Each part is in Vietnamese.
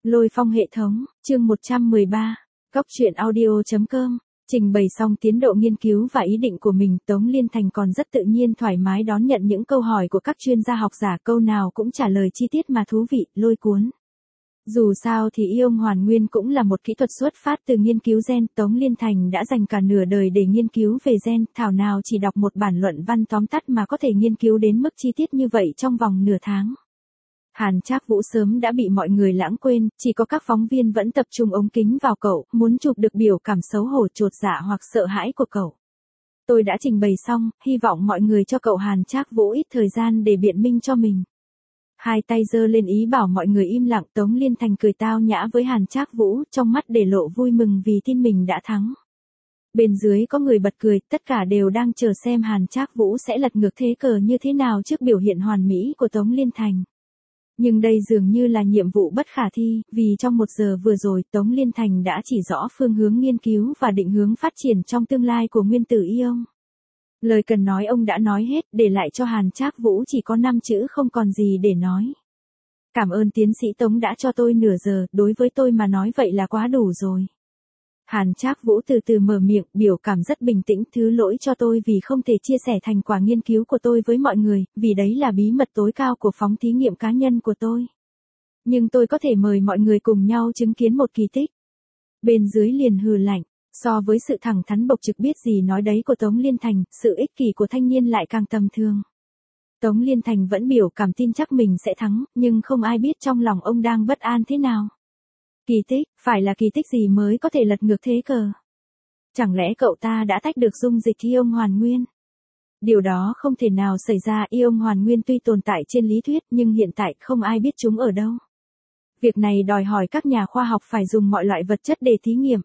Lôi phong hệ thống, chương 113, Cóc truyện audio.com, trình bày xong tiến độ nghiên cứu và ý định của mình, Tống Liên Thành còn rất tự nhiên thoải mái đón nhận những câu hỏi của các chuyên gia học giả, câu nào cũng trả lời chi tiết mà thú vị, lôi cuốn. Dù sao thì ion hoàn nguyên cũng là một kỹ thuật xuất phát từ nghiên cứu gen, Tống Liên Thành đã dành cả nửa đời để nghiên cứu về gen, thảo nào chỉ đọc một bản luận văn tóm tắt mà có thể nghiên cứu đến mức chi tiết như vậy trong vòng nửa tháng. Hàn Trác Vũ sớm đã bị mọi người lãng quên, chỉ có các phóng viên vẫn tập trung ống kính vào cậu, muốn chụp được biểu cảm xấu hổ, chột dạ hoặc sợ hãi của cậu. Tôi đã trình bày xong, hy vọng mọi người cho cậu Hàn Trác Vũ ít thời gian để biện minh cho mình. Hai tay giơ lên ý bảo mọi người im lặng, Tống Liên Thành cười tao nhã với Hàn Trác Vũ, trong mắt để lộ vui mừng vì tin mình đã thắng. Bên dưới có người bật cười, tất cả đều đang chờ xem Hàn Trác Vũ sẽ lật ngược thế cờ như thế nào trước biểu hiện hoàn mỹ của Tống Liên Thành. Nhưng đây dường như là nhiệm vụ bất khả thi, vì trong 1 giờ vừa rồi Tống Liên Thành đã chỉ rõ phương hướng nghiên cứu và định hướng phát triển trong tương lai của nguyên tử ion. Lời cần nói ông đã nói hết, để lại cho Hàn Trác Vũ chỉ có 5 chữ, không còn gì để nói. Cảm ơn tiến sĩ Tống đã cho tôi nửa giờ, đối với tôi mà nói vậy là quá đủ rồi. Hàn Trác Vũ từ từ mở miệng, biểu cảm rất bình tĩnh, thứ lỗi cho tôi vì không thể chia sẻ thành quả nghiên cứu của tôi với mọi người, vì đấy là bí mật tối cao của phóng thí nghiệm cá nhân của tôi. Nhưng tôi có thể mời mọi người cùng nhau chứng kiến một kỳ tích. Bên dưới liền hừ lạnh, so với sự thẳng thắn bộc trực biết gì nói đấy của Tống Liên Thành, sự ích kỷ của thanh niên lại càng tầm thường. Tống Liên Thành vẫn biểu cảm tin chắc mình sẽ thắng, nhưng không ai biết trong lòng ông đang bất an thế nào. Kỳ tích, phải là kỳ tích gì mới có thể lật ngược thế cờ? Chẳng lẽ cậu ta đã tách được dung dịch ion hoàn nguyên? Điều đó không thể nào xảy ra, ion hoàn nguyên tuy tồn tại trên lý thuyết nhưng hiện tại không ai biết chúng ở đâu. Việc này đòi hỏi các nhà khoa học phải dùng mọi loại vật chất để thí nghiệm.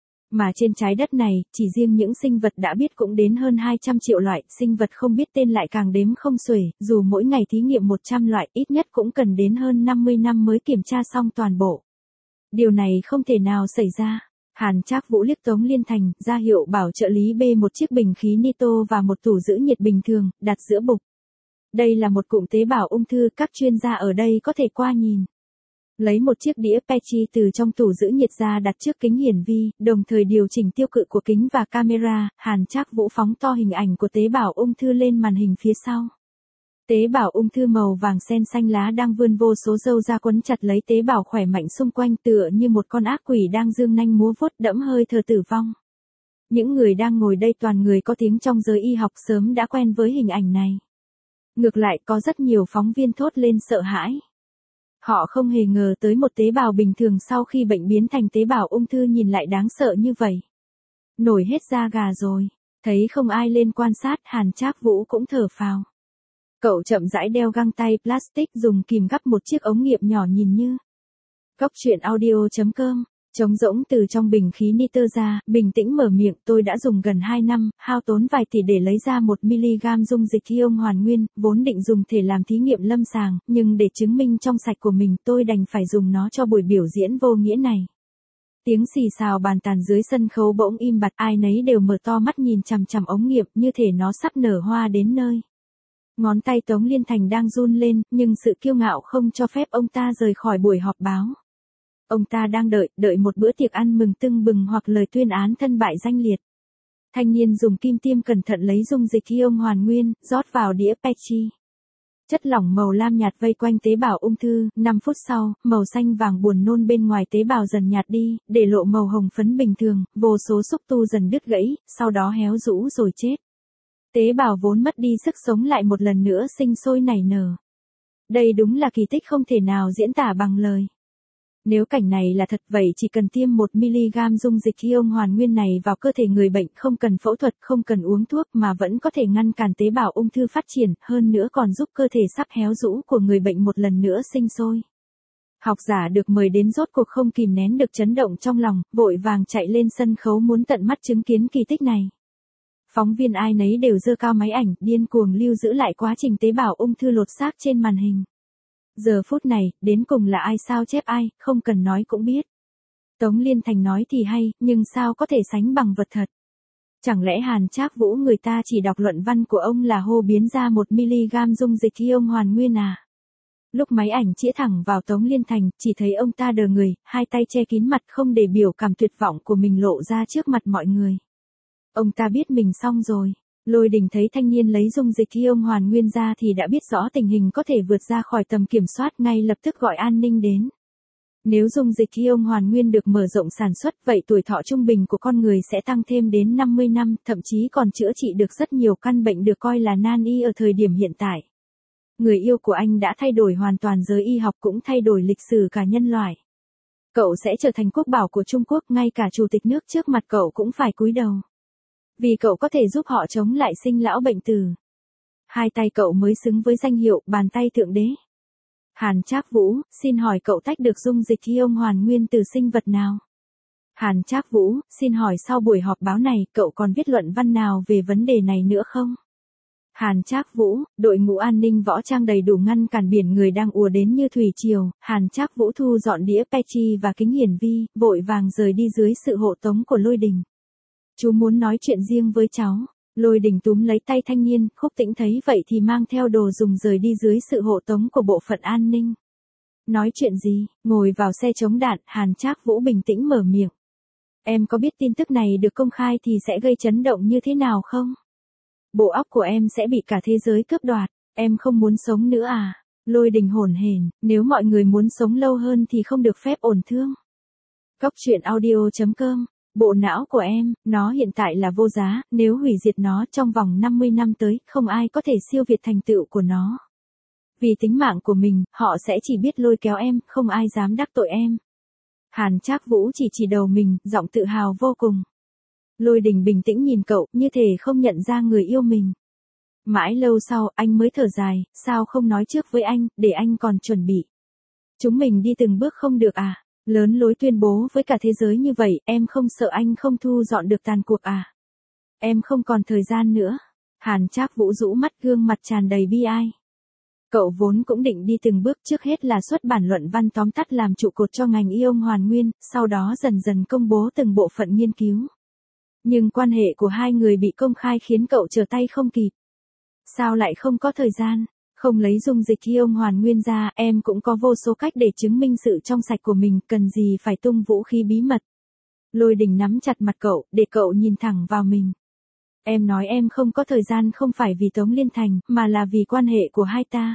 Mà trên trái đất này, chỉ riêng những sinh vật đã biết cũng đến hơn 200 triệu loại, sinh vật không biết tên lại càng đếm không xuể, dù mỗi ngày thí nghiệm 100 loại, ít nhất cũng cần đến hơn 50 năm mới kiểm tra xong toàn bộ. Điều này không thể nào xảy ra. Hàn Trác Vũ liếc Tống Liên Thành, ra hiệu bảo trợ lý bê một chiếc bình khí nitô và một tủ giữ nhiệt bình thường, đặt giữa bục. Đây là một cụm tế bào ung thư, các chuyên gia ở đây có thể qua nhìn. Lấy một chiếc đĩa Petri từ trong tủ giữ nhiệt ra đặt trước kính hiển vi, đồng thời điều chỉnh tiêu cự của kính và camera, Hàn Trác Vũ phóng to hình ảnh của tế bào ung thư lên màn hình phía sau. Tế bào ung thư màu vàng sen xanh lá đang vươn vô số râu ra quấn chặt lấy tế bào khỏe mạnh xung quanh, tựa như một con ác quỷ đang dương nanh múa vuốt, đẫm hơi thở tử vong. Những người đang ngồi đây toàn người có tiếng trong giới y học, sớm đã quen với hình ảnh này. Ngược lại có rất nhiều phóng viên thốt lên sợ hãi. Họ không hề ngờ tới một tế bào bình thường sau khi bệnh biến thành tế bào ung thư nhìn lại đáng sợ như vậy. Nổi hết da gà rồi, thấy không ai lên quan sát, Hàn Trác Vũ cũng thở phào. Cậu chậm rãi đeo găng tay plastic, dùng kìm gắp một chiếc ống nghiệm nhỏ nhìn như. Cóc truyện audio.com, trống rỗng từ trong bình khí nitơ ra, bình tĩnh mở miệng, tôi đã dùng gần 2 năm, hao tốn vài tỷ để lấy ra 1mg dung dịch ion hoàn nguyên, vốn định dùng thể làm thí nghiệm lâm sàng, nhưng để chứng minh trong sạch của mình, tôi đành phải dùng nó cho buổi biểu diễn vô nghĩa này. Tiếng xì xào bàn tàn dưới sân khấu bỗng im bặt, ai nấy đều mở to mắt nhìn chằm chằm ống nghiệm, như thể nó sắp nở hoa đến nơi. Ngón tay Tống Liên Thành đang run lên, nhưng sự kiêu ngạo không cho phép ông ta rời khỏi buổi họp báo. Ông ta đang đợi một bữa tiệc ăn mừng tưng bừng hoặc lời tuyên án thân bại danh liệt. Thanh niên dùng kim tiêm cẩn thận lấy dung dịch ion hoàn nguyên, rót vào đĩa Petri. Chất lỏng màu lam nhạt vây quanh tế bào ung thư, 5 phút sau, màu xanh vàng buồn nôn bên ngoài tế bào dần nhạt đi, để lộ màu hồng phấn bình thường, vô số xúc tu dần đứt gãy, sau đó héo rũ rồi chết. Tế bào vốn mất đi sức sống lại một lần nữa sinh sôi nảy nở. Đây đúng là kỳ tích không thể nào diễn tả bằng lời. Nếu cảnh này là thật, vậy chỉ cần tiêm 1mg dung dịch ion hoàn nguyên này vào cơ thể người bệnh, không cần phẫu thuật, không cần uống thuốc mà vẫn có thể ngăn cản tế bào ung thư phát triển, hơn nữa còn giúp cơ thể sắp héo rũ của người bệnh một lần nữa sinh sôi. Học giả được mời đến rốt cuộc không kìm nén được chấn động trong lòng, vội vàng chạy lên sân khấu muốn tận mắt chứng kiến kỳ tích này. Phóng viên ai nấy đều giơ cao máy ảnh, điên cuồng lưu giữ lại quá trình tế bào ung thư lột xác trên màn hình. Giờ phút này, đến cùng là ai sao chép ai, không cần nói cũng biết. Tống Liên Thành nói thì hay, nhưng sao có thể sánh bằng vật thật? Chẳng lẽ Hàn Trác Vũ người ta chỉ đọc luận văn của ông là hô biến ra 1mg dung dịch ion hoàn nguyên à? Lúc máy ảnh chĩa thẳng vào Tống Liên Thành, chỉ thấy ông ta đờ người, hai tay che kín mặt không để biểu cảm tuyệt vọng của mình lộ ra trước mặt mọi người. Ông ta biết mình xong rồi. Lôi Đình thấy thanh niên lấy dung dịch khi ông Hoàn Nguyên ra thì đã biết rõ tình hình có thể vượt ra khỏi tầm kiểm soát, ngay lập tức gọi an ninh đến. Nếu dung dịch khi ông Hoàn Nguyên được mở rộng sản xuất, vậy tuổi thọ trung bình của con người sẽ tăng thêm đến 50 năm, thậm chí còn chữa trị được rất nhiều căn bệnh được coi là nan y ở thời điểm hiện tại. Người yêu của anh đã thay đổi hoàn toàn giới y học, cũng thay đổi lịch sử cả nhân loại. Cậu sẽ trở thành quốc bảo của Trung Quốc, ngay cả chủ tịch nước trước mặt cậu cũng phải cúi đầu. Vì cậu có thể giúp họ chống lại sinh lão bệnh tử. Hai tay cậu mới xứng với danh hiệu bàn tay thượng đế. Hàn Trác Vũ, xin hỏi cậu tách được dung dịch khi ông Hoàn Nguyên từ sinh vật nào? Hàn Trác Vũ, xin hỏi sau buổi họp báo này cậu còn viết luận văn nào về vấn đề này nữa không? Hàn Trác Vũ, đội ngũ an ninh võ trang đầy đủ ngăn cản biển người đang ùa đến như thủy triều. Hàn Trác Vũ thu dọn đĩa Petri và kính hiển vi, vội vàng rời đi dưới sự hộ tống của Lôi Đình. Chú muốn nói chuyện riêng với cháu. Lôi Đình túm lấy tay thanh niên, Khúc Tĩnh thấy vậy thì mang theo đồ dùng rời đi dưới sự hộ tống của bộ phận an ninh. Nói chuyện gì? Ngồi vào xe chống đạn, Hàn Trác Vũ bình tĩnh mở miệng. Em có biết tin tức này được công khai thì sẽ gây chấn động như thế nào không? Bộ óc của em sẽ bị cả thế giới cướp đoạt. Em không muốn sống nữa à? Lôi Đình hổn hển, nếu mọi người muốn sống lâu hơn thì không được phép ổn thương. Cóc truyện audio.com. Bộ não của em, nó hiện tại là vô giá, nếu hủy diệt nó trong vòng 50 năm tới, không ai có thể siêu việt thành tựu của nó. Vì tính mạng của mình, họ sẽ chỉ biết lôi kéo em, không ai dám đắc tội em. Hàn Trác Vũ chỉ đầu mình, giọng tự hào vô cùng. Lôi Đình bình tĩnh nhìn cậu, như thể không nhận ra người yêu mình. Mãi lâu sau, anh mới thở dài, sao không nói trước với anh, để anh còn chuẩn bị. Chúng mình đi từng bước không được à? Lớn lối tuyên bố với cả thế giới như vậy, em không sợ anh không thu dọn được tàn cuộc à? Em không còn thời gian nữa. Hàn Trác Vũ rũ mắt, gương mặt tràn đầy bi ai. Cậu vốn cũng định đi từng bước, trước hết là xuất bản luận văn tóm tắt làm trụ cột cho ngành y ông Hoàn Nguyên, sau đó dần dần công bố từng bộ phận nghiên cứu. Nhưng quan hệ của hai người bị công khai khiến cậu trở tay không kịp. Sao lại không có thời gian? Không lấy dung dịch khi ông Hoàn Nguyên ra, em cũng có vô số cách để chứng minh sự trong sạch của mình, cần gì phải tung vũ khí bí mật. Lôi Đình nắm chặt mặt cậu, để cậu nhìn thẳng vào mình. Em nói em không có thời gian không phải vì Tống Liên Thành, mà là vì quan hệ của hai ta.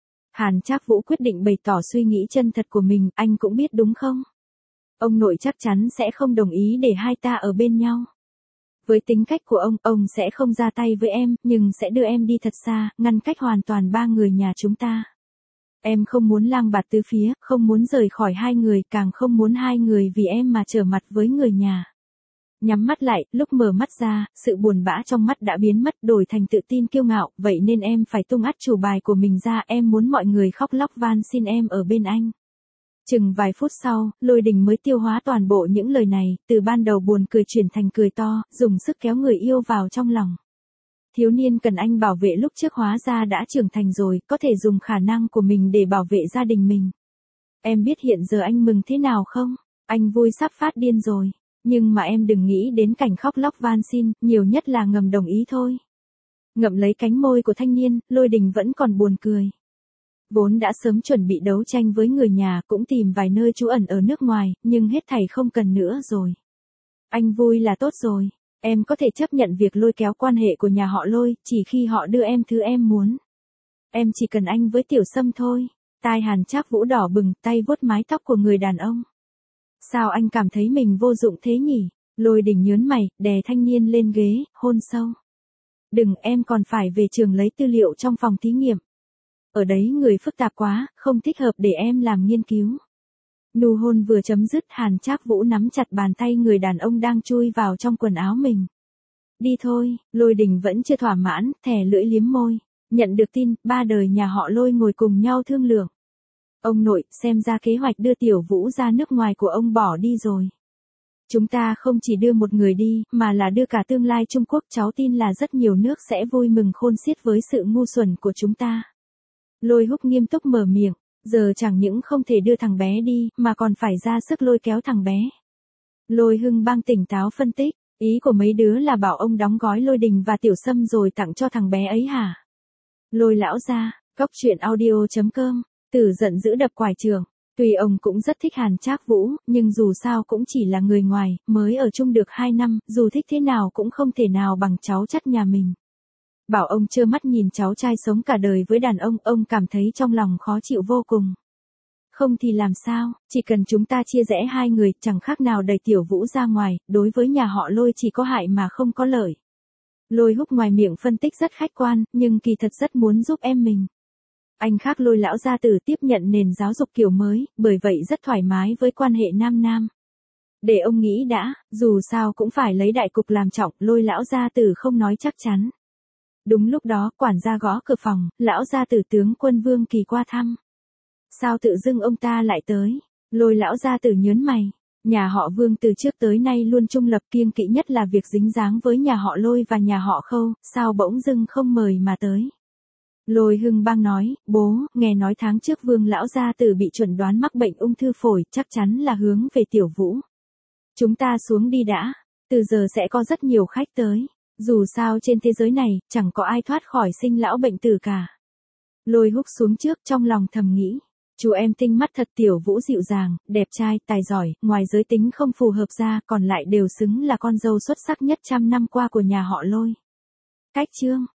Hàn Trác Vũ quyết định bày tỏ suy nghĩ chân thật của mình, anh cũng biết đúng không? Ông nội chắc chắn sẽ không đồng ý để hai ta ở bên nhau. Với tính cách của ông sẽ không ra tay với em, nhưng sẽ đưa em đi thật xa, ngăn cách hoàn toàn ba người nhà chúng ta. Em không muốn lang bạt tứ phía, không muốn rời khỏi hai người, càng không muốn hai người vì em mà trở mặt với người nhà. Nhắm mắt lại, lúc mở mắt ra, sự buồn bã trong mắt đã biến mất, đổi thành tự tin kiêu ngạo, vậy nên em phải tung át chủ bài của mình ra, em muốn mọi người khóc lóc van xin em ở bên anh. Chừng vài phút sau, Lôi Đình mới tiêu hóa toàn bộ những lời này, từ ban đầu buồn cười chuyển thành cười to, dùng sức kéo người yêu vào trong lòng. Thiếu niên cần anh bảo vệ lúc trước hóa ra đã trưởng thành rồi, có thể dùng khả năng của mình để bảo vệ gia đình mình. Em biết hiện giờ anh mừng thế nào không? Anh vui sắp phát điên rồi. Nhưng mà em đừng nghĩ đến cảnh khóc lóc van xin, nhiều nhất là ngầm đồng ý thôi. Ngậm lấy cánh môi của thanh niên, Lôi Đình vẫn còn buồn cười. Vốn đã sớm chuẩn bị đấu tranh với người nhà, cũng tìm vài nơi trú ẩn ở nước ngoài, nhưng hết thảy không cần nữa rồi. Anh vui là tốt rồi. Em có thể chấp nhận việc lôi kéo quan hệ của nhà họ Lôi, chỉ khi họ đưa em thứ em muốn. Em chỉ cần anh với Tiểu Sâm thôi. Tai Hàn Trác Vũ đỏ bừng, tay vuốt mái tóc của người đàn ông. Sao anh cảm thấy mình vô dụng thế nhỉ? Lôi Đình nhớn mày, đè thanh niên lên ghế, hôn sâu. Đừng, em còn phải về trường lấy tư liệu trong phòng thí nghiệm. Ở đấy người phức tạp quá, không thích hợp để em làm nghiên cứu. Nụ hôn vừa chấm dứt, Hàn Trác Vũ nắm chặt bàn tay người đàn ông đang chui vào trong quần áo mình. Đi thôi, Lôi Đình vẫn chưa thỏa mãn, thè lưỡi liếm môi. Nhận được tin, ba đời nhà họ Lôi ngồi cùng nhau thương lượng. Ông nội, xem ra kế hoạch đưa Tiểu Vũ ra nước ngoài của ông bỏ đi rồi. Chúng ta không chỉ đưa một người đi, mà là đưa cả tương lai Trung Quốc, cháu tin là rất nhiều nước sẽ vui mừng khôn xiết với sự ngu xuẩn của chúng ta. Lôi Húc nghiêm túc mở miệng, giờ chẳng những không thể đưa thằng bé đi, mà còn phải ra sức lôi kéo thằng bé. Lôi Hưng Bang tỉnh táo phân tích, ý của mấy đứa là bảo ông đóng gói Lôi Đình và Tiểu Sâm rồi tặng cho thằng bé ấy hả? Lôi lão gia, cóc truyện audio.com Tử giận dữ đập quải trường. Tuy ông cũng rất thích Hàn Trác Vũ, nhưng dù sao cũng chỉ là người ngoài, mới ở chung được 2 năm, dù thích thế nào cũng không thể nào bằng cháu chắt nhà mình. Bảo ông trơ mắt nhìn cháu trai sống cả đời với đàn ông cảm thấy trong lòng khó chịu vô cùng. Không thì làm sao, chỉ cần chúng ta chia rẽ hai người, chẳng khác nào đẩy Tiểu Vũ ra ngoài, đối với nhà họ Lôi chỉ có hại mà không có lợi. Lôi Húc ngoài miệng phân tích rất khách quan, nhưng kỳ thật rất muốn giúp em mình. Anh khác Lôi lão gia tử tiếp nhận nền giáo dục kiểu mới, bởi vậy rất thoải mái với quan hệ nam nam. Để ông nghĩ đã, dù sao cũng phải lấy đại cục làm trọng, Lôi lão gia tử không nói chắc chắn. Đúng lúc đó, quản gia gõ cửa phòng, lão gia tử tướng quân Vương Kỳ qua thăm. Sao tự dưng ông ta lại tới? Lôi lão gia tử nhớn mày. Nhà họ Vương từ trước tới nay luôn trung lập, kiêng kỵ nhất là việc dính dáng với nhà họ Lôi và nhà họ Khâu, sao bỗng dưng không mời mà tới? Lôi Hưng Bang nói, bố, nghe nói tháng trước Vương lão gia tử bị chuẩn đoán mắc bệnh ung thư phổi, chắc chắn là hướng về Tiểu Vũ. Chúng ta xuống đi đã, từ giờ sẽ có rất nhiều khách tới. Dù sao trên thế giới này, chẳng có ai thoát khỏi sinh lão bệnh tử cả. Lôi Húc xuống trước trong lòng thầm nghĩ. Chú em tinh mắt thật, Tiểu Vũ dịu dàng, đẹp trai, tài giỏi, ngoài giới tính không phù hợp ra, còn lại đều xứng là con dâu xuất sắc nhất trăm năm qua của nhà họ Lôi. Cách chương